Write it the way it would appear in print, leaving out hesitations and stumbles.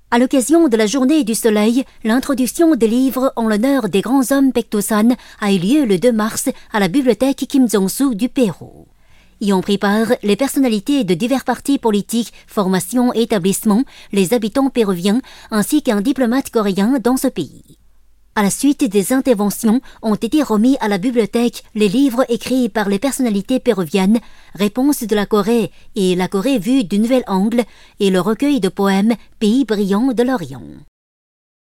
À l'occasion de la Journée du Soleil, l'introduction des livres en l'honneur des grands hommes Paektosan a eu lieu le 2 mars à la bibliothèque Kim Jong-soo du Pérou. Y ont pris part les personnalités de divers partis politiques, formations et établissements, les habitants péruviens ainsi qu'un diplomate coréen dans ce pays. À la suite des interventions, ont été remis à la bibliothèque les livres écrits par les personnalités péruviennes, Réponse de la Corée et La Corée vue du nouvel angle et le recueil de poèmes Pays brillant de l'Orient.